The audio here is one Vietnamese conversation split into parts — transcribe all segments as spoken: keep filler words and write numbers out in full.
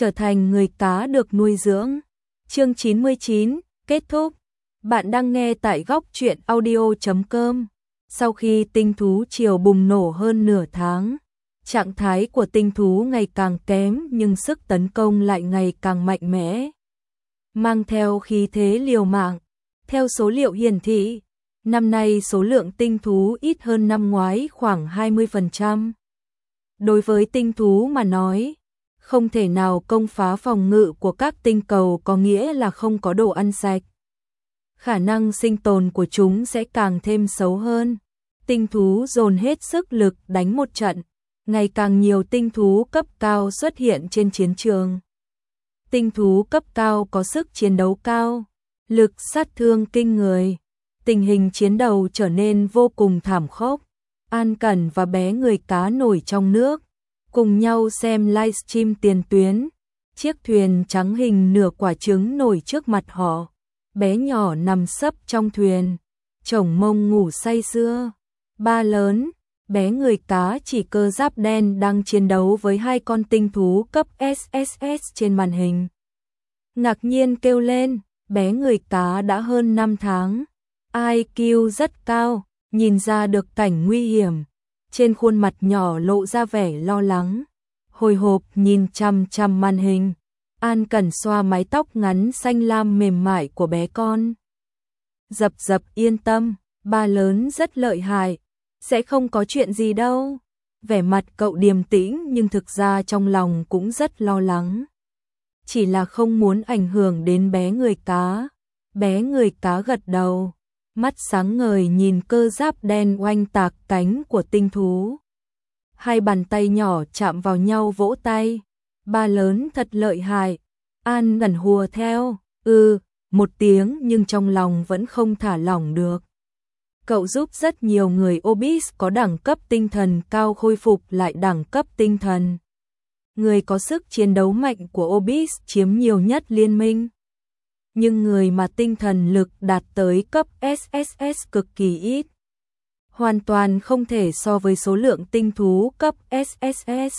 trở thành người cá được nuôi dưỡng. Chương chín mươi chín, kết thúc. Bạn đang nghe tại góc truyện audio chấm com. Sau khi tinh thú triều bùng nổ hơn nửa tháng, trạng thái của tinh thú ngày càng kém nhưng sức tấn công lại ngày càng mạnh mẽ, mang theo khí thế liều mạng. Theo số liệu hiển thị, năm nay số lượng tinh thú ít hơn năm ngoái khoảng hai mươi phần trăm. Đối với tinh thú mà nói, không thể nào công phá phòng ngự của các tinh cầu có nghĩa là không có đồ ăn sạch. Khả năng sinh tồn của chúng sẽ càng thêm xấu hơn. Tinh thú dồn hết sức lực đánh một trận, ngày càng nhiều tinh thú cấp cao xuất hiện trên chiến trường. Tinh thú cấp cao có sức chiến đấu cao, lực sát thương kinh người. Tình hình chiến đấu trở nên vô cùng thảm khốc. An Cẩn và bé người cá nổi trong nước, cùng nhau xem livestream tiền tuyến. Chiếc thuyền trắng hình nửa quả trứng nổi trước mặt họ. Bé nhỏ nằm sấp trong thuyền, chồng mông ngủ say sưa. Ba lớn, bé người cá chỉ cơ giáp đen đang chiến đấu với hai con tinh thú cấp ét ét ét trên màn hình. Ngạc nhiên kêu lên, bé người cá đã hơn năm tháng. i kiu rất cao, nhìn ra được cảnh nguy hiểm. Trên khuôn mặt nhỏ lộ ra vẻ lo lắng. Hồi hộp nhìn chằm chằm màn hình. An Cẩn xoa mái tóc ngắn xanh lam mềm mại của bé con. Dập dập yên tâm, ba lớn rất lợi hại, sẽ không có chuyện gì đâu. Vẻ mặt cậu điềm tĩnh nhưng thực ra trong lòng cũng rất lo lắng. Chỉ là không muốn ảnh hưởng đến bé người cá. Bé người cá gật đầu, mắt sáng ngời nhìn cơ giáp đen oanh tạc cánh của tinh thú. Hai bàn tay nhỏ chạm vào nhau vỗ tay. Ba lớn thật lợi hại. An Cẩn hùa theo, ừ, một tiếng nhưng trong lòng vẫn không thả lỏng được. Cậu giúp rất nhiều người Obis có đẳng cấp tinh thần cao khôi phục lại đẳng cấp tinh thần. Người có sức chiến đấu mạnh của Obis chiếm nhiều nhất liên minh. Nhưng người mà tinh thần lực đạt tới cấp ét ét ét cực kỳ ít. Hoàn toàn không thể so với số lượng tinh thú cấp ét ét ét.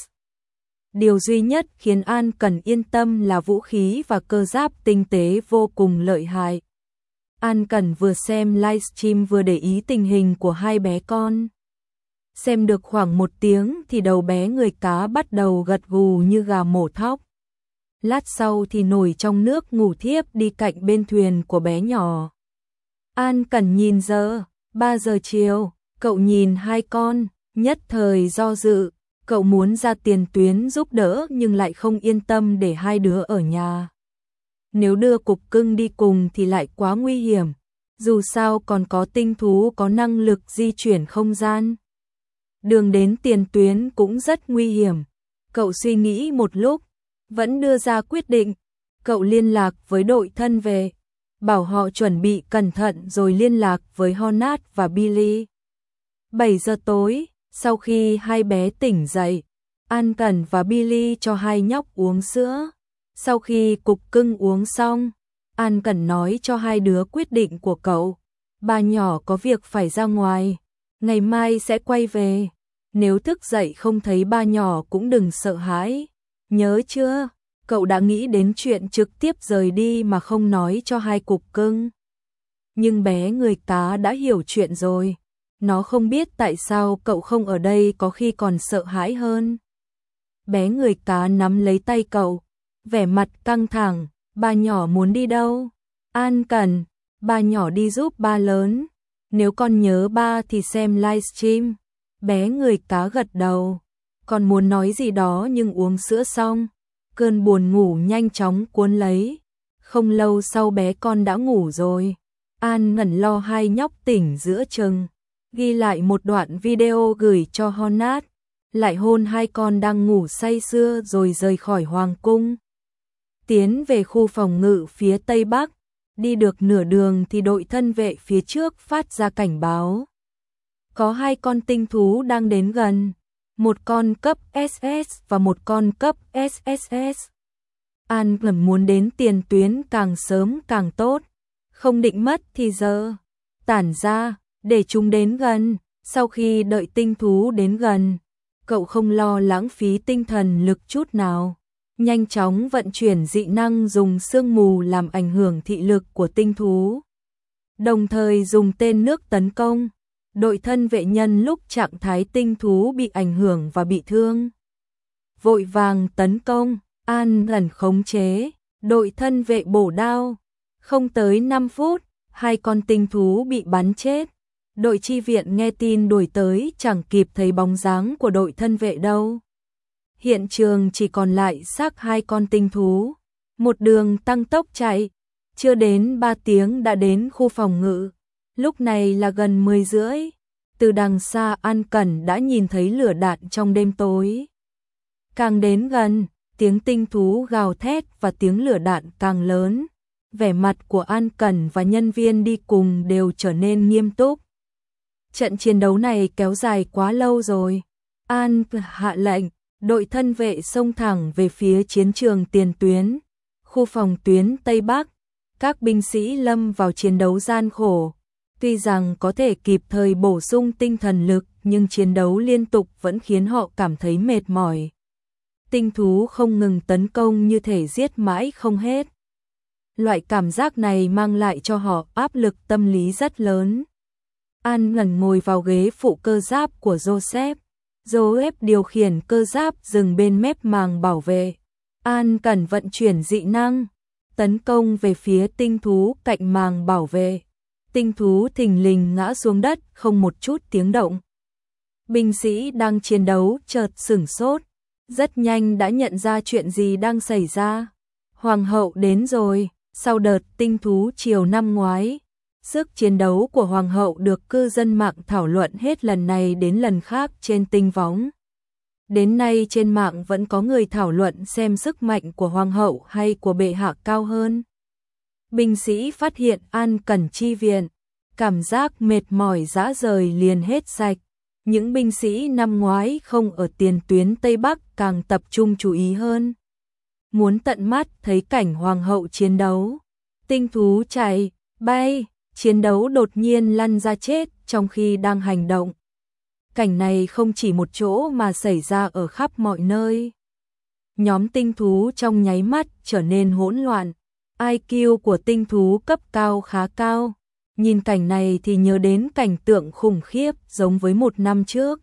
Điều duy nhất khiến An Cẩn yên tâm là vũ khí và cơ giáp tinh tế vô cùng lợi hại. An Cẩn vừa xem livestream vừa để ý tình hình của hai bé con. Xem được khoảng một tiếng thì đầu bé người cá bắt đầu gật gù như gà mổ thóc. Lát sau thì nổi trong nước ngủ thiếp đi cạnh bên thuyền của bé nhỏ. An Cẩn nhìn giờ, ba giờ chiều, cậu nhìn hai con, nhất thời do dự. Cậu muốn ra tiền tuyến giúp đỡ nhưng lại không yên tâm để hai đứa ở nhà. Nếu đưa cục cưng đi cùng thì lại quá nguy hiểm. Dù sao còn có tinh thú có năng lực di chuyển không gian. Đường đến tiền tuyến cũng rất nguy hiểm. Cậu suy nghĩ một lúc, vẫn đưa ra quyết định. Cậu liên lạc với đội thân về, bảo họ chuẩn bị cẩn thận rồi liên lạc với Honat và Billy. bảy giờ tối. Sau khi hai bé tỉnh dậy, An Cẩn và Billy cho hai nhóc uống sữa. Sau khi cục cưng uống xong, An Cẩn nói cho hai đứa quyết định của cậu. Ba nhỏ có việc phải ra ngoài, ngày mai sẽ quay về. Nếu thức dậy không thấy ba nhỏ cũng đừng sợ hãi. Nhớ chưa? Cậu đã nghĩ đến chuyện trực tiếp rời đi mà không nói cho hai cục cưng. Nhưng bé người cá đã hiểu chuyện rồi. Nó không biết tại sao cậu không ở đây có khi còn sợ hãi hơn. Bé người cá nắm lấy tay cậu, vẻ mặt căng thẳng, ba nhỏ muốn đi đâu? An Cẩn, ba nhỏ đi giúp ba lớn. Nếu con nhớ ba thì xem livestream. Bé người cá gật đầu, con muốn nói gì đó nhưng uống sữa xong. Cơn buồn ngủ nhanh chóng cuốn lấy. Không lâu sau bé con đã ngủ rồi. An Cẩn lo hai nhóc tỉnh giữa chừng. Ghi lại một đoạn video gửi cho Honat, lại hôn hai con đang ngủ say sưa rồi rời khỏi hoàng cung. Tiến về khu phòng ngự phía tây bắc, đi được nửa đường thì đội thân vệ phía trước phát ra cảnh báo. Có hai con tinh thú đang đến gần, một con cấp ét ét và một con cấp ét ét ét. An Cẩn muốn đến tiền tuyến càng sớm càng tốt, không định mất thì giờ. Tản ra, để chúng đến gần. Sau khi đợi tinh thú đến gần, cậu không lo lãng phí tinh thần lực chút nào. nhanh chóng vận chuyển dị năng dùng sương mù làm ảnh hưởng thị lực của tinh thú, đồng thời dùng tên nước tấn công. Đội thân vệ nhân lúc trạng thái tinh thú bị ảnh hưởng và bị thương, vội vàng tấn công. An lần khống chế, đội thân vệ bổ đao. Không tới năm phút, hai con tinh thú bị bắn chết. Đội chi viện nghe tin đuổi tới chẳng kịp thấy bóng dáng của đội thân vệ đâu. Hiện trường chỉ còn lại xác hai con tinh thú. Một đường tăng tốc chạy, chưa đến ba tiếng đã đến khu phòng ngự. Lúc này là gần mười rưỡi. Từ đằng xa An Cẩn đã nhìn thấy lửa đạn trong đêm tối. Càng đến gần, tiếng tinh thú gào thét và tiếng lửa đạn càng lớn. Vẻ mặt của An Cẩn và nhân viên đi cùng đều trở nên nghiêm túc. Trận chiến đấu này kéo dài quá lâu rồi. An hạ lệnh, đội thân vệ xông thẳng về phía chiến trường tiền tuyến, khu phòng tuyến Tây Bắc. Các binh sĩ lâm vào chiến đấu gian khổ. Tuy rằng có thể kịp thời bổ sung tinh thần lực, nhưng chiến đấu liên tục vẫn khiến họ cảm thấy mệt mỏi. Tinh thú không ngừng tấn công như thể giết mãi không hết. Loại cảm giác này mang lại cho họ áp lực tâm lý rất lớn. An ngẩn ngồi vào ghế phụ cơ giáp của Joseph. Joseph điều khiển cơ giáp dừng bên mép màng bảo vệ. An cần vận chuyển dị năng, tấn công về phía tinh thú cạnh màng bảo vệ. Tinh thú thình lình ngã xuống đất không một chút tiếng động. Binh sĩ đang chiến đấu chợt sửng sốt, rất nhanh đã nhận ra chuyện gì đang xảy ra. Hoàng hậu đến rồi. Sau đợt tinh thú chiều năm ngoái, sức chiến đấu của Hoàng hậu được cư dân mạng thảo luận hết lần này đến lần khác trên tinh võng. Đến nay trên mạng vẫn có người thảo luận xem sức mạnh của Hoàng hậu hay của bệ hạ cao hơn. Binh sĩ phát hiện An Cẩn chi viện, cảm giác mệt mỏi rã rời liền hết sạch. Những binh sĩ năm ngoái không ở tiền tuyến Tây Bắc càng tập trung chú ý hơn. Muốn tận mắt thấy cảnh Hoàng hậu chiến đấu. Tinh thú chạy, bay, chiến đấu đột nhiên lăn ra chết trong khi đang hành động. Cảnh này không chỉ một chỗ mà xảy ra ở khắp mọi nơi. Nhóm tinh thú trong nháy mắt trở nên hỗn loạn. i kiu của tinh thú cấp cao khá cao. Nhìn cảnh này thì nhớ đến cảnh tượng khủng khiếp giống với một năm trước.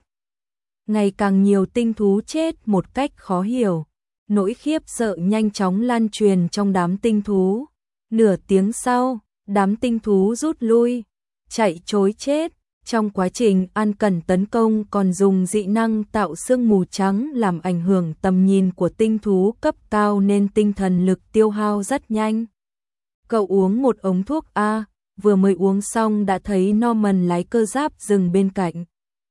Ngày càng nhiều tinh thú chết một cách khó hiểu. Nỗi khiếp sợ nhanh chóng lan truyền trong đám tinh thú. Nửa tiếng sau, đám tinh thú rút lui, chạy trối chết. Trong quá trình An Cẩn tấn công còn dùng dị năng tạo sương mù trắng làm ảnh hưởng tầm nhìn của tinh thú cấp cao nên tinh thần lực tiêu hao rất nhanh. Cậu uống một ống thuốc A, vừa mới uống xong đã thấy Norman lái cơ giáp dừng bên cạnh.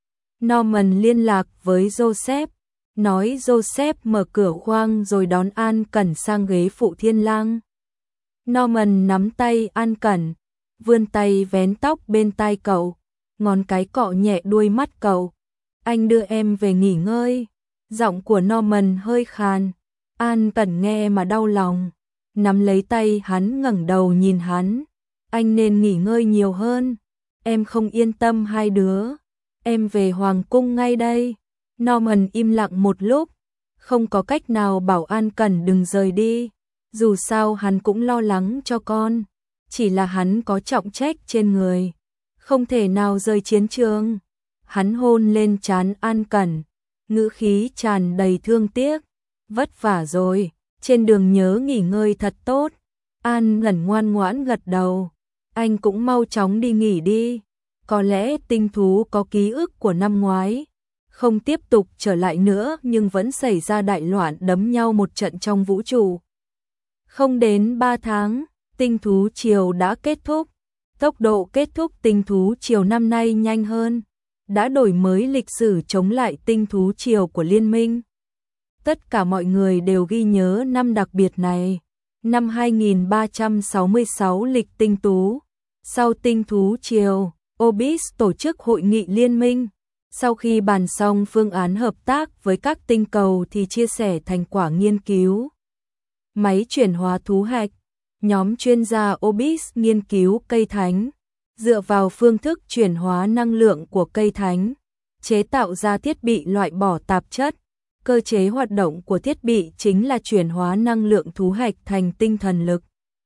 Norman liên lạc với Joseph, nói Joseph mở cửa khoang rồi đón An Cẩn sang ghế phụ thiên lang. Norman nắm tay An Cẩn, vươn tay vén tóc bên tai cậu, ngón cái cọ nhẹ đuôi mắt cậu. Anh đưa em về nghỉ ngơi. Giọng của Norman hơi khàn. An Cẩn nghe mà đau lòng, nắm lấy tay hắn ngẩng đầu nhìn hắn. Anh nên nghỉ ngơi nhiều hơn. Em không yên tâm hai đứa. Em về Hoàng cung ngay đây. Norman im lặng một lúc, không có cách nào bảo An Cẩn đừng rời đi. Dù sao hắn cũng lo lắng cho con, chỉ là hắn có trọng trách trên người, không thể nào rời chiến trường. Hắn hôn lên trán An Cẩn, ngữ khí tràn đầy thương tiếc. Vất vả rồi, trên đường nhớ nghỉ ngơi thật tốt. An Cẩn ngoan ngoãn gật đầu. Anh cũng mau chóng đi nghỉ đi. Có lẽ tinh thú có ký ức của năm ngoái, không tiếp tục trở lại nữa nhưng vẫn xảy ra đại loạn đấm nhau một trận trong vũ trụ. Không đến ba tháng, tinh thú triều đã kết thúc. Tốc độ kết thúc tinh thú triều năm nay nhanh hơn, đã đổi mới lịch sử chống lại tinh thú triều của liên minh. Tất cả mọi người đều ghi nhớ năm đặc biệt này. Năm hai nghìn ba trăm sáu mươi sáu lịch tinh tú, sau tinh thú triều, Obis tổ chức hội nghị liên minh. Sau khi bàn xong phương án hợp tác với các tinh cầu thì chia sẻ thành quả nghiên cứu. Máy chuyển hóa thú hạch, nhóm chuyên gia Obis nghiên cứu cây thánh, dựa vào phương thức chuyển hóa năng lượng của cây thánh, chế tạo ra thiết bị loại bỏ tạp chất, Cơ chế hoạt động của thiết bị chính là chuyển hóa năng lượng thú hạch thành tinh thần lực.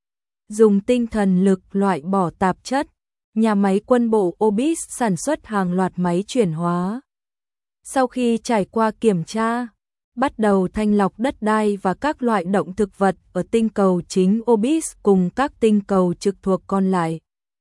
Dùng tinh thần lực loại bỏ tạp chất, nhà máy quân bộ Obis sản xuất hàng loạt máy chuyển hóa. Sau khi trải qua kiểm tra, bắt đầu thanh lọc đất đai và các loại động thực vật ở tinh cầu chính Obis cùng các tinh cầu trực thuộc còn lại.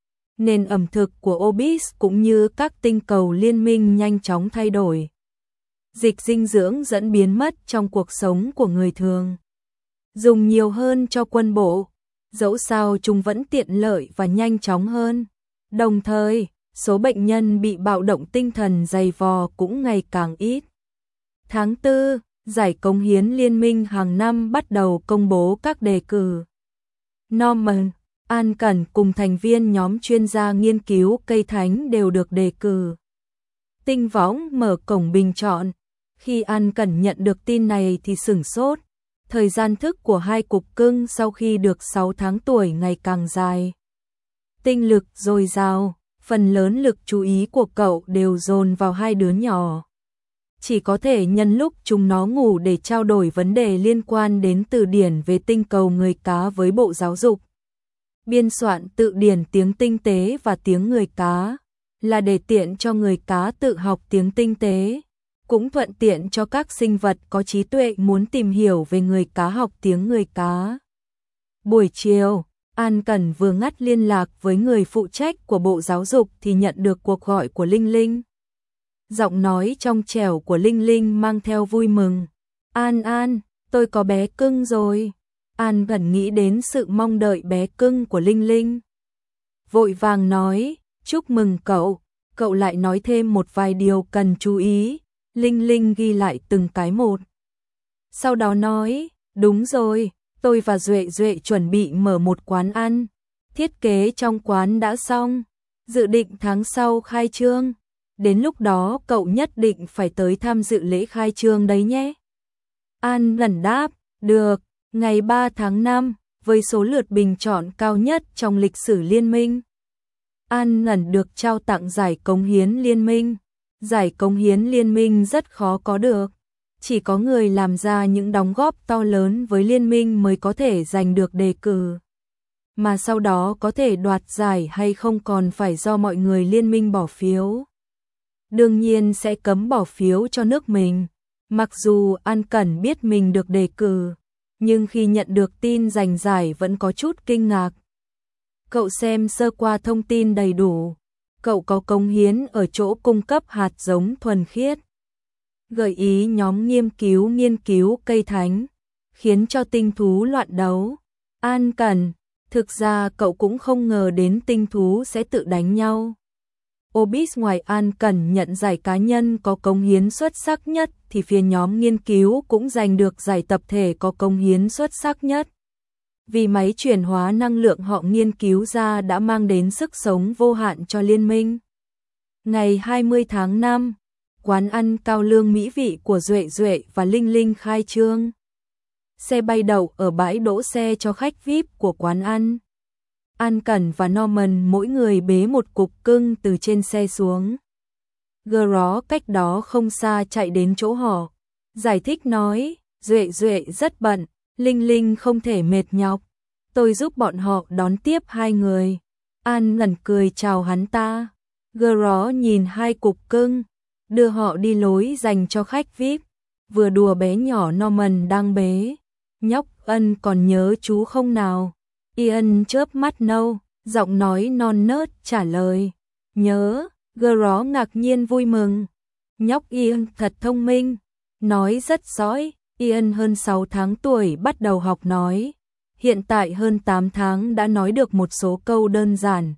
Nền ẩm thực của Obis cũng như các tinh cầu liên minh nhanh chóng thay đổi. Dịch dinh dưỡng dẫn biến mất trong cuộc sống của người thường. Dùng nhiều hơn cho quân bộ, dẫu sao chúng vẫn tiện lợi và nhanh chóng hơn. Đồng thời, số bệnh nhân bị bạo động tinh thần dày vò cũng ngày càng ít. Tháng tư, giải cống hiến liên minh hàng năm bắt đầu công bố các đề cử. Norman, An Cẩn cùng thành viên nhóm chuyên gia nghiên cứu cây thánh đều được đề cử. Tinh võng mở cổng bình chọn. Khi An Cẩn nhận được tin này thì sửng sốt. Thời gian thức của hai cục cưng sau khi được sáu tháng tuổi ngày càng dài. Tinh lực dồi dào, phần lớn lực chú ý của cậu đều dồn vào hai đứa nhỏ. Chỉ có thể nhân lúc chúng nó ngủ để trao đổi vấn đề liên quan đến từ điển về tinh cầu người cá với Bộ Giáo dục. Biên soạn tự điển tiếng tinh tế và tiếng người cá là để tiện cho người cá tự học tiếng tinh tế, cũng thuận tiện cho các sinh vật có trí tuệ muốn tìm hiểu về người cá học tiếng người cá. Buổi chiều, An Cẩn vừa ngắt liên lạc với người phụ trách của Bộ Giáo dục thì nhận được cuộc gọi của Linh Linh. Giọng nói trong trẻo của Linh Linh mang theo vui mừng. An An, tôi có bé cưng rồi. An Cẩn nghĩ đến sự mong đợi bé cưng của Linh Linh. Vội vàng nói, chúc mừng cậu. Cậu lại nói thêm một vài điều cần chú ý. Linh Linh ghi lại từng cái một. Sau đó nói, đúng rồi, tôi và Duệ Duệ chuẩn bị mở một quán ăn. Thiết kế trong quán đã xong, dự định tháng sau khai trương. Đến lúc đó cậu nhất định phải tới tham dự lễ khai trương đấy nhé. An lần đáp, được, ngày ba tháng năm, với số lượt bình chọn cao nhất trong lịch sử liên minh. An Ngẩn được trao tặng giải cống hiến liên minh. Giải cống hiến liên minh rất khó có được. Chỉ có người làm ra những đóng góp to lớn với liên minh mới có thể giành được đề cử. Mà sau đó có thể đoạt giải hay không còn phải do mọi người liên minh bỏ phiếu. Đương nhiên sẽ cấm bỏ phiếu cho nước mình. Mặc dù An Cẩn biết mình được đề cử, nhưng khi nhận được tin giành giải vẫn có chút kinh ngạc. Cậu xem sơ qua thông tin đầy đủ. Cậu có cống hiến ở chỗ cung cấp hạt giống thuần khiết. Gợi ý nhóm nghiên cứu nghiên cứu cây thánh, khiến cho tinh thú loạn đấu. An Cẩn, thực ra cậu cũng không ngờ đến tinh thú sẽ tự đánh nhau. Obis ngoài An Cẩn nhận giải cá nhân có cống hiến xuất sắc nhất thì phía nhóm nghiên cứu cũng giành được giải tập thể có cống hiến xuất sắc nhất. Vì máy chuyển hóa năng lượng họ nghiên cứu ra đã mang đến sức sống vô hạn cho liên minh. Ngày hai mươi tháng năm, quán ăn cao lương mỹ vị của Duệ Duệ và Linh Linh khai trương. Xe bay đậu ở bãi đỗ xe cho khách vi ai pi của quán ăn. An Cẩn và Norman mỗi người bế một cục cưng từ trên xe xuống. Gro cách đó không xa chạy đến chỗ họ, giải thích nói, Duệ Duệ rất bận, Linh Linh không thể mệt nhọc, tôi giúp bọn họ đón tiếp hai người. An ngẩn cười chào hắn ta. Gro nhìn hai cục cưng, đưa họ đi lối dành cho khách vi ai pi, vừa đùa bé nhỏ Norman đang bế. Nhóc Ân còn nhớ chú không nào? Ian chớp mắt nâu, giọng nói non nớt trả lời. Nhớ, Gro ngạc nhiên vui mừng. Nhóc Ian thật thông minh, nói rất giỏi. Ian hơn sáu tháng tuổi bắt đầu học nói. Hiện tại hơn tám tháng đã nói được một số câu đơn giản.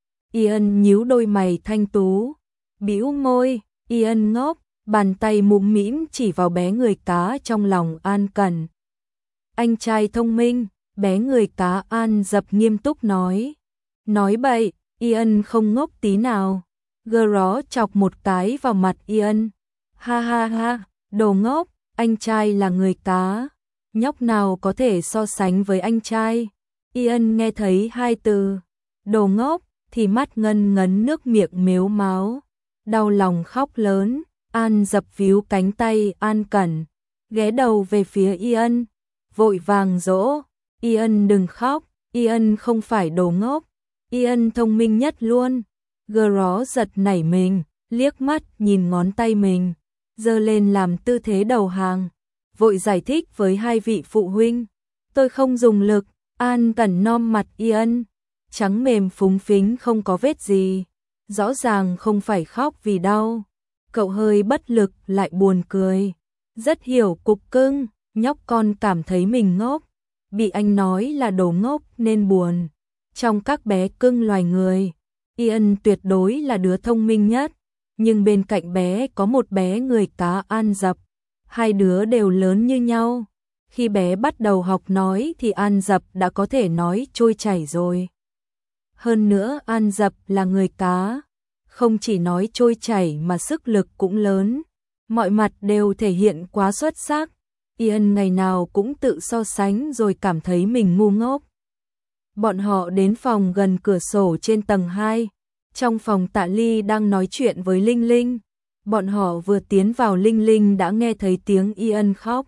Ian nhíu đôi mày thanh tú, bĩu môi. Ian ngốc, bàn tay mũm mĩm chỉ vào bé người cá trong lòng An Cẩn. Anh trai thông minh, bé người cá An dập nghiêm túc nói. Nói bậy, Ian không ngốc tí nào. Gro chọc một cái vào mặt Ian. Ha ha ha, đồ ngốc, anh trai là người cá. Nhóc nào có thể so sánh với anh trai. Ian nghe thấy hai từ đồ ngốc thì mắt ngân ngấn nước miệng mếu máo. Đau lòng khóc lớn. An dập víu cánh tay An Cẩn. ghé đầu về phía Ian, vội vàng dỗ, Ian đừng khóc, Ian không phải đồ ngốc, Ian thông minh nhất luôn. Gro giật nảy mình, liếc mắt nhìn ngón tay mình, giơ lên làm tư thế đầu hàng, vội giải thích với hai vị phụ huynh, tôi không dùng lực. An Cẩn nom mặt Ian, trắng mềm phúng phính không có vết gì, rõ ràng không phải khóc vì đau. Cậu hơi bất lực lại buồn cười, rất hiểu cục cưng, nhóc con cảm thấy mình ngốc, bị anh nói là đồ ngốc nên buồn. Trong các bé cưng loài người, Ian tuyệt đối là đứa thông minh nhất, nhưng bên cạnh bé có một bé người cá An Dập, hai đứa đều lớn như nhau. Khi bé bắt đầu học nói thì An Dập đã có thể nói trôi chảy rồi. Hơn nữa An Dập là người cá, không chỉ nói trôi chảy mà sức lực cũng lớn, mọi mặt đều thể hiện quá xuất sắc. Ian ngày nào cũng tự so sánh rồi cảm thấy mình ngu ngốc. Bọn họ đến phòng gần cửa sổ trên tầng hai, trong phòng Tạ Ly đang nói chuyện với Linh Linh. Bọn họ vừa tiến vào Linh Linh đã nghe thấy tiếng Ian khóc.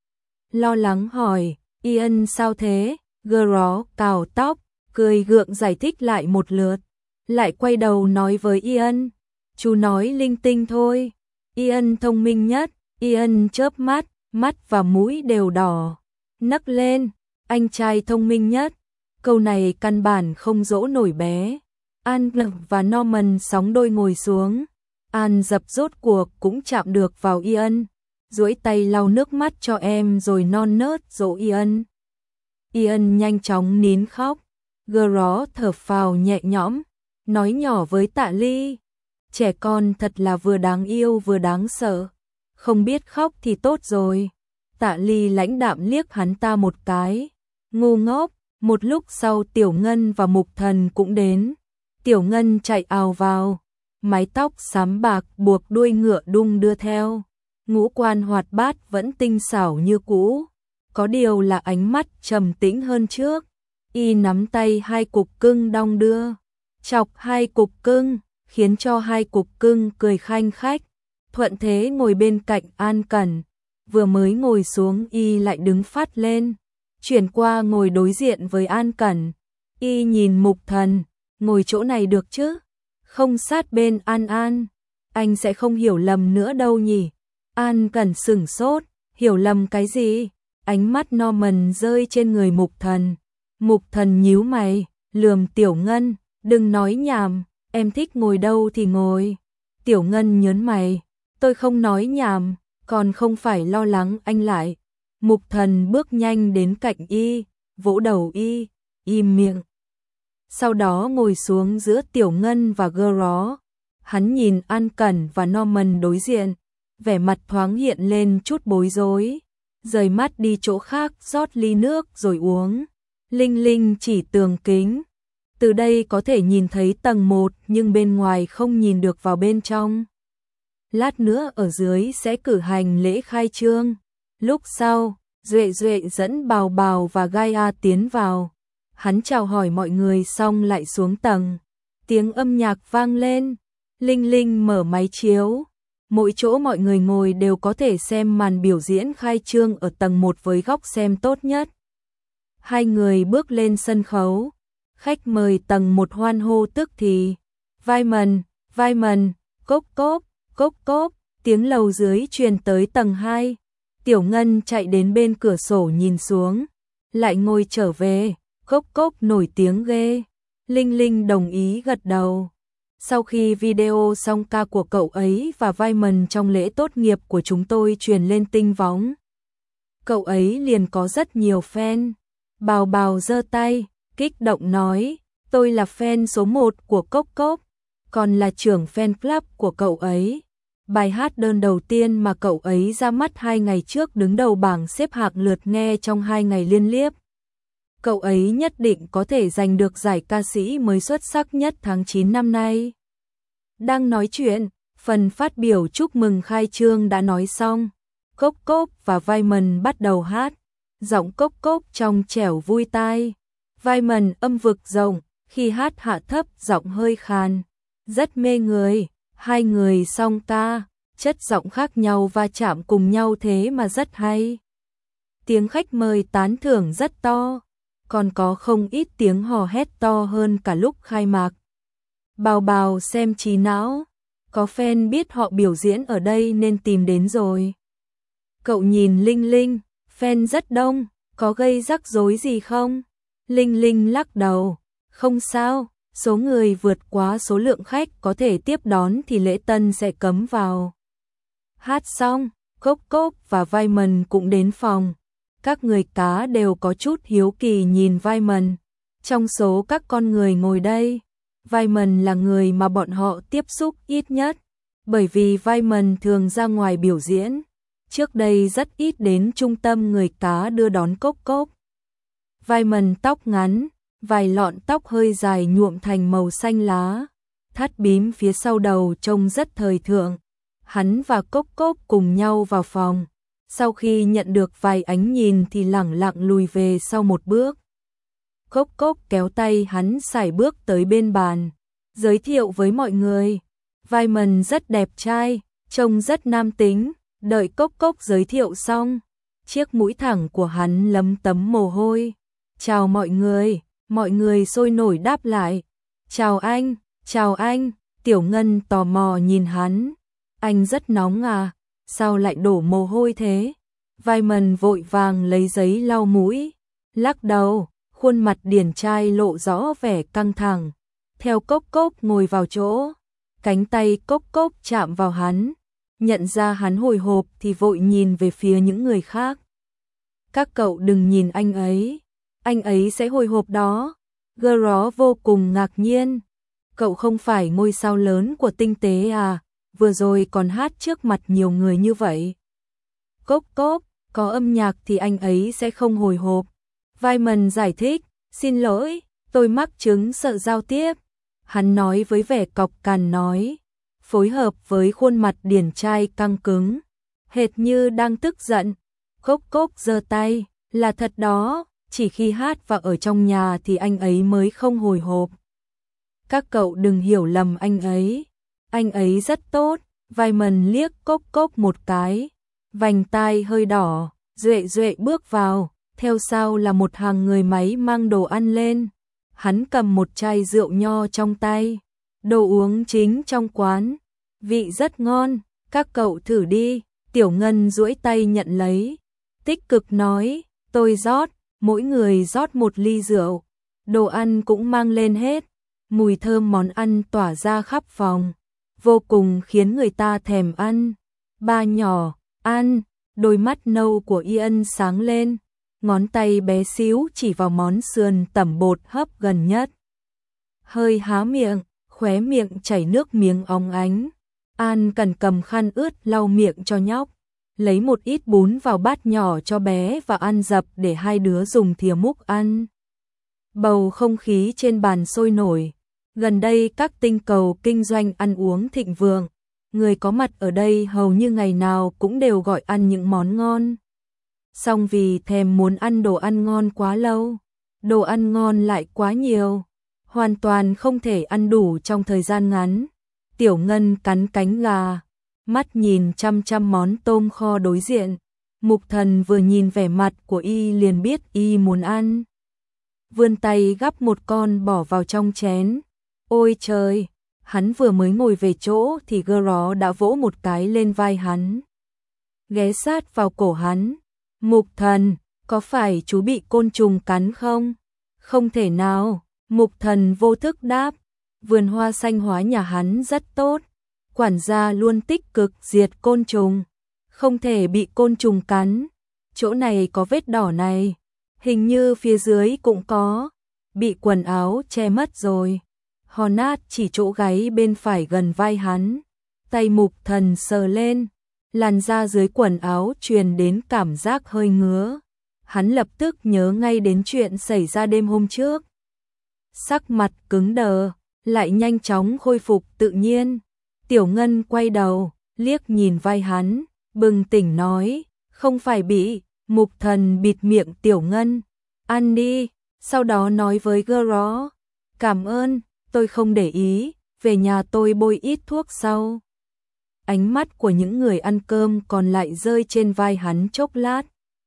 Lo lắng hỏi, Ian sao thế? Gro cào tóc, cười gượng giải thích lại một lượt, lại quay đầu nói với Ian, chú nói linh tinh thôi, Ian thông minh nhất. Ian chớp mắt, mắt và mũi đều đỏ, nấc lên, anh trai thông minh nhất. Câu này căn bản không dỗ nổi bé. An và Norman sóng đôi ngồi xuống, An Dập rốt cuộc cũng chạm được vào Ian, duỗi tay lau nước mắt cho em rồi non nớt dỗ Ian. Ian nhanh chóng nín khóc. Gro thở phào nhẹ nhõm, nói nhỏ với Tạ Ly, trẻ con thật là vừa đáng yêu vừa đáng sợ, không biết khóc thì tốt rồi. Tạ Ly lãnh đạm liếc hắn ta một cái, ngu ngốc. Một lúc sau Tiểu Ngân và Mục Thần cũng đến. Tiểu Ngân chạy ào vào, mái tóc xám bạc buộc đuôi ngựa đung đưa theo, ngũ quan hoạt bát vẫn tinh xảo như cũ, có điều là ánh mắt trầm tĩnh hơn trước. Y nắm tay hai cục cưng đong đưa, chọc hai cục cưng, khiến cho hai cục cưng cười khanh khách. Thuận thế ngồi bên cạnh An Cẩn, vừa mới ngồi xuống Y lại đứng phát lên, chuyển qua ngồi đối diện với An Cẩn. Y nhìn Mục Thần, ngồi chỗ này được chứ? Không sát bên An An, anh sẽ không hiểu lầm nữa đâu nhỉ? An Cẩn sửng sốt, hiểu lầm cái gì? Ánh mắt Norman rơi trên người Mục Thần. Mục Thần nhíu mày, lườm Tiểu Ngân, đừng nói nhảm, em thích ngồi đâu thì ngồi. Tiểu Ngân nhớn mày, tôi không nói nhảm, còn không phải lo lắng anh lại. Mục Thần bước nhanh đến cạnh Y, vỗ đầu Y, im miệng. Sau đó ngồi xuống giữa Tiểu Ngân và Gro. Hắn nhìn An Cẩn và Norman đối diện, vẻ mặt thoáng hiện lên chút bối rối, rời mắt đi chỗ khác rót ly nước rồi uống. Linh Linh chỉ tường kính, từ đây có thể nhìn thấy tầng một nhưng bên ngoài không nhìn được vào bên trong. Lát nữa ở dưới sẽ cử hành lễ khai trương. Lúc sau, Duệ Duệ dẫn Bào Bào và Gaia tiến vào. Hắn chào hỏi mọi người xong lại xuống tầng. Tiếng âm nhạc vang lên. Linh Linh mở máy chiếu. Mỗi chỗ mọi người ngồi đều có thể xem màn biểu diễn khai trương ở tầng một với góc xem tốt nhất. Hai người bước lên sân khấu. Khách mời tầng một hoan hô tức thì. Vai mần, vai mần, cốc cốp, cốc cốp. Tiếng lầu dưới truyền tới tầng hai. Tiểu Ngân chạy đến bên cửa sổ nhìn xuống. Lại ngồi trở về. Cốc cốc nổi tiếng ghê. Linh Linh đồng ý gật đầu. Sau khi video xong ca của cậu ấy và vai mần trong lễ tốt nghiệp của chúng tôi truyền lên tinh võng, cậu ấy liền có rất nhiều fan. Bào Bào giơ tay, kích động nói, tôi là fan số một của Cốc Cốc, còn là trưởng fan club của cậu ấy. Bài hát đơn đầu tiên mà cậu ấy ra mắt hai ngày trước đứng đầu bảng xếp hạng lượt nghe trong hai ngày liên tiếp. Cậu ấy nhất định có thể giành được giải ca sĩ mới xuất sắc nhất tháng chín năm nay. Đang nói chuyện, phần phát biểu chúc mừng khai trương đã nói xong. Cốc Cốc và Vai Mần bắt đầu hát. Giọng Cốc Cốc trong trẻo vui tai. Vai Mần âm vực rộng, khi hát hạ thấp giọng hơi khàn. Rất mê người, hai người song ca, chất giọng khác nhau va chạm cùng nhau thế mà rất hay. Tiếng khách mời tán thưởng rất to, còn có không ít tiếng hò hét to hơn cả lúc khai mạc. Bào bào xem trí não, có fan biết họ biểu diễn ở đây nên tìm đến rồi. Cậu nhìn Linh Linh, fan rất đông, có gây rắc rối gì không? Linh Linh lắc đầu, không sao, số người vượt quá số lượng khách có thể tiếp đón thì lễ tân sẽ cấm vào. Hát xong, Cốc Cốc và Vaiman cũng đến phòng. Các người cá đều có chút hiếu kỳ nhìn Vaiman. Trong số các con người ngồi đây, Vaiman là người mà bọn họ tiếp xúc ít nhất, bởi vì Vaiman thường ra ngoài biểu diễn. Trước đây rất ít đến trung tâm người cá đưa đón Cốc Cốc. Vaiman tóc ngắn, vài lọn tóc hơi dài nhuộm thành màu xanh lá, thắt bím phía sau đầu trông rất thời thượng. Hắn và Cốc Cốc cùng nhau vào phòng. Sau khi nhận được vài ánh nhìn thì lẳng lặng lùi về sau một bước. Cốc Cốc kéo tay hắn sải bước tới bên bàn, giới thiệu với mọi người. Vaiman rất đẹp trai, trông rất nam tính. Đợi Cốc Cốc giới thiệu xong, chiếc mũi thẳng của hắn lấm tấm mồ hôi. Chào mọi người, mọi người sôi nổi đáp lại. Chào anh, chào anh, Tiểu Ngân tò mò nhìn hắn. Anh rất nóng à, sao lại đổ mồ hôi thế? Vaiman vội vàng lấy giấy lau mũi, lắc đầu, khuôn mặt điển trai lộ rõ vẻ căng thẳng. Theo Cốc Cốc ngồi vào chỗ, cánh tay Cốc Cốc chạm vào hắn. Nhận ra hắn hồi hộp thì vội nhìn về phía những người khác. Các cậu đừng nhìn anh ấy, anh ấy sẽ hồi hộp đó. Gro vô cùng ngạc nhiên. Cậu không phải ngôi sao lớn của tinh tế à, vừa rồi còn hát trước mặt nhiều người như vậy. Cốc Cốc, có âm nhạc thì anh ấy sẽ không hồi hộp. Vaiman giải thích, xin lỗi, tôi mắc chứng sợ giao tiếp. Hắn nói với vẻ cọc cằn nói, phối hợp với khuôn mặt điển trai căng cứng, hệt như đang tức giận. Cốc Cốc giơ tay, là thật đó, chỉ khi hát và ở trong nhà thì anh ấy mới không hồi hộp. Các cậu đừng hiểu lầm anh ấy, anh ấy rất tốt. Vaiman liếc Cốc Cốc một cái, vành tai hơi đỏ, duệ duệ bước vào, theo sau là một hàng người máy mang đồ ăn lên. Hắn cầm một chai rượu nho trong tay, đồ uống chính trong quán, vị rất ngon, các cậu thử đi. Tiểu Ngân duỗi tay nhận lấy, tích cực nói, tôi rót, mỗi người rót một ly rượu. Đồ ăn cũng mang lên hết, mùi thơm món ăn tỏa ra khắp phòng, vô cùng khiến người ta thèm ăn. Ba nhỏ, ăn, đôi mắt nâu của Ian sáng lên, ngón tay bé xíu chỉ vào món sườn tẩm bột hấp gần nhất. Hơi há miệng, khóe miệng chảy nước miếng óng ánh. An cần cầm khăn ướt lau miệng cho nhóc, lấy một ít bún vào bát nhỏ cho bé và ăn dập để hai đứa dùng thìa múc ăn. Bầu không khí trên bàn sôi nổi. Gần đây các tinh cầu kinh doanh ăn uống thịnh vượng, người có mặt ở đây hầu như ngày nào cũng đều gọi ăn những món ngon. Song vì thèm muốn ăn đồ ăn ngon quá lâu, đồ ăn ngon lại quá nhiều, hoàn toàn không thể ăn đủ trong thời gian ngắn. Tiểu Ngân cắn cánh gà, mắt nhìn chăm chăm món tôm kho đối diện. Mục Thần vừa nhìn vẻ mặt của y liền biết y muốn ăn. Vươn tay gắp một con bỏ vào trong chén. Ôi trời, hắn vừa mới ngồi về chỗ thì Gro đã vỗ một cái lên vai hắn, ghé sát vào cổ hắn. Mục Thần, có phải chú bị côn trùng cắn không? Không thể nào, Mục Thần vô thức đáp. Vườn hoa xanh hóa nhà hắn rất tốt, quản gia luôn tích cực diệt côn trùng, không thể bị côn trùng cắn. Chỗ này có vết đỏ này, hình như phía dưới cũng có, bị quần áo che mất rồi. Hornat chỉ chỗ gáy bên phải gần vai hắn, tay Mục Thần sờ lên, làn da dưới quần áo truyền đến cảm giác hơi ngứa. Hắn lập tức nhớ ngay đến chuyện xảy ra đêm hôm trước. Sắc mặt cứng đờ, lại nhanh chóng khôi phục tự nhiên. Tiểu Ngân quay đầu, liếc nhìn vai hắn, bừng tỉnh nói, không phải bị. Mục Thần bịt miệng Tiểu Ngân, ăn đi, sau đó nói với Gro, cảm ơn, tôi không để ý, về nhà tôi bôi ít thuốc sau. ánh mắt của những người ăn cơm còn lại rơi trên vai hắn chốc lát,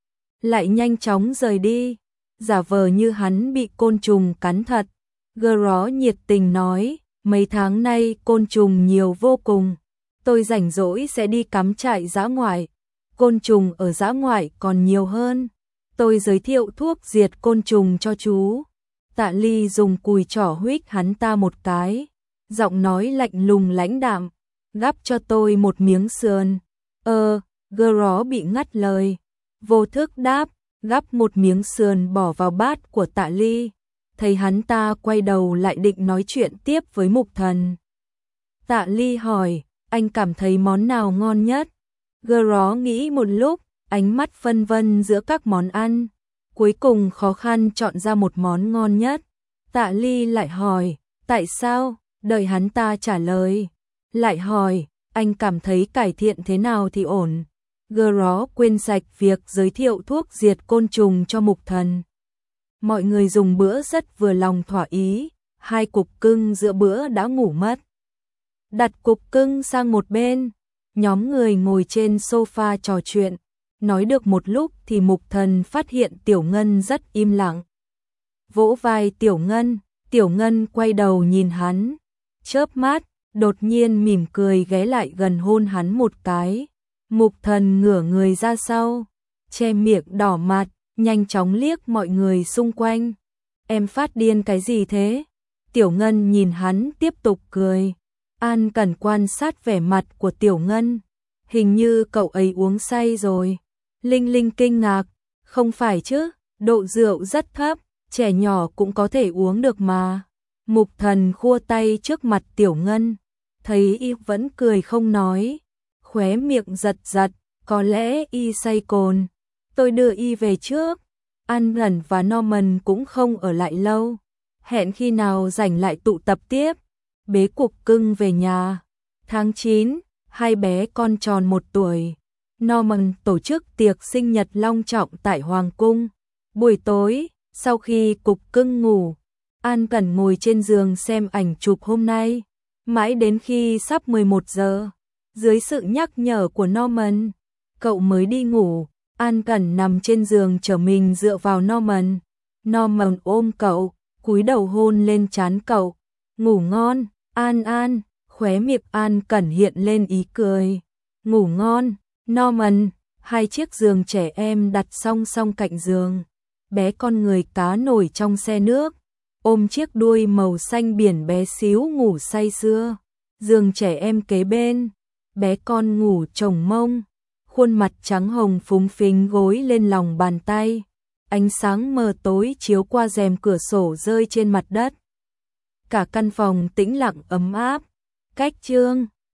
lại nhanh chóng rời đi, giả vờ như hắn bị côn trùng cắn thật. Gro nhiệt tình nói, mấy tháng nay côn trùng nhiều vô cùng, tôi rảnh rỗi sẽ đi cắm trại dã ngoại, côn trùng ở dã ngoại còn nhiều hơn, tôi giới thiệu thuốc diệt côn trùng cho chú. Tạ Ly dùng cùi trỏ huých hắn ta một cái, giọng nói lạnh lùng lãnh đạm, gắp cho tôi một miếng sườn. Ơ, Gro bị ngắt lời, vô thức đáp, gắp một miếng sườn bỏ vào bát của Tạ Ly. Thấy hắn ta quay đầu lại định nói chuyện tiếp với Mục Thần. Tạ Ly hỏi, anh cảm thấy món nào ngon nhất? Gro nghĩ một lúc, ánh mắt phân vân giữa các món ăn, cuối cùng khó khăn chọn ra một món ngon nhất. Tạ Ly lại hỏi, tại sao? Đợi hắn ta trả lời, lại hỏi, anh cảm thấy cải thiện thế nào thì ổn? Gro quên sạch việc giới thiệu thuốc diệt côn trùng cho Mục Thần. Mọi người dùng bữa rất vừa lòng thỏa ý, hai cục cưng giữa bữa đã ngủ mất. Đặt cục cưng sang một bên, nhóm người ngồi trên sofa trò chuyện, nói được một lúc thì Mục Thần phát hiện Tiểu Ngân rất im lặng. Vỗ vai Tiểu Ngân, Tiểu Ngân quay đầu nhìn hắn, chớp mắt, đột nhiên mỉm cười ghé lại gần hôn hắn một cái. Mục Thần ngửa người ra sau, che miệng đỏ mặt, nhanh chóng liếc mọi người xung quanh. Em phát điên cái gì thế? Tiểu Ngân nhìn hắn tiếp tục cười. An Cẩn quan sát vẻ mặt của Tiểu Ngân. Hình như cậu ấy uống say rồi. Linh Linh kinh ngạc. Không phải chứ, độ rượu rất thấp, trẻ nhỏ cũng có thể uống được mà. Mục Thần khua tay trước mặt Tiểu Ngân. Thấy y vẫn cười không nói. Khóe miệng giật giật, có lẽ y say cồn. Tôi đưa y về trước. An Ngẩn và Norman cũng không ở lại lâu. Hẹn khi nào rảnh lại tụ tập tiếp. Bế cục cưng về nhà. Tháng chín, hai bé con tròn một tuổi. Norman tổ chức tiệc sinh nhật long trọng tại Hoàng cung. Buổi tối, sau khi cục cưng ngủ, An Cẩn ngồi trên giường xem ảnh chụp hôm nay. Mãi đến khi sắp mười một giờ, dưới sự nhắc nhở của Norman, cậu mới đi ngủ. An Cẩn nằm trên giường trở mình dựa vào Norman. Norman ôm cậu, cúi đầu hôn lên trán cậu. Ngủ ngon, An An, khóe miệng An Cẩn hiện lên ý cười. Ngủ ngon, Norman. Hai chiếc giường trẻ em đặt song song cạnh giường. Bé con người cá nổi trong xe nước, ôm chiếc đuôi màu xanh biển bé xíu ngủ say sưa. Giường trẻ em kế bên, bé con ngủ chồng mông, khuôn mặt trắng hồng phúng phính gối lên lòng bàn tay. Ánh sáng mờ tối chiếu qua rèm cửa sổ rơi trên mặt đất. Cả căn phòng tĩnh lặng ấm áp. Cách chương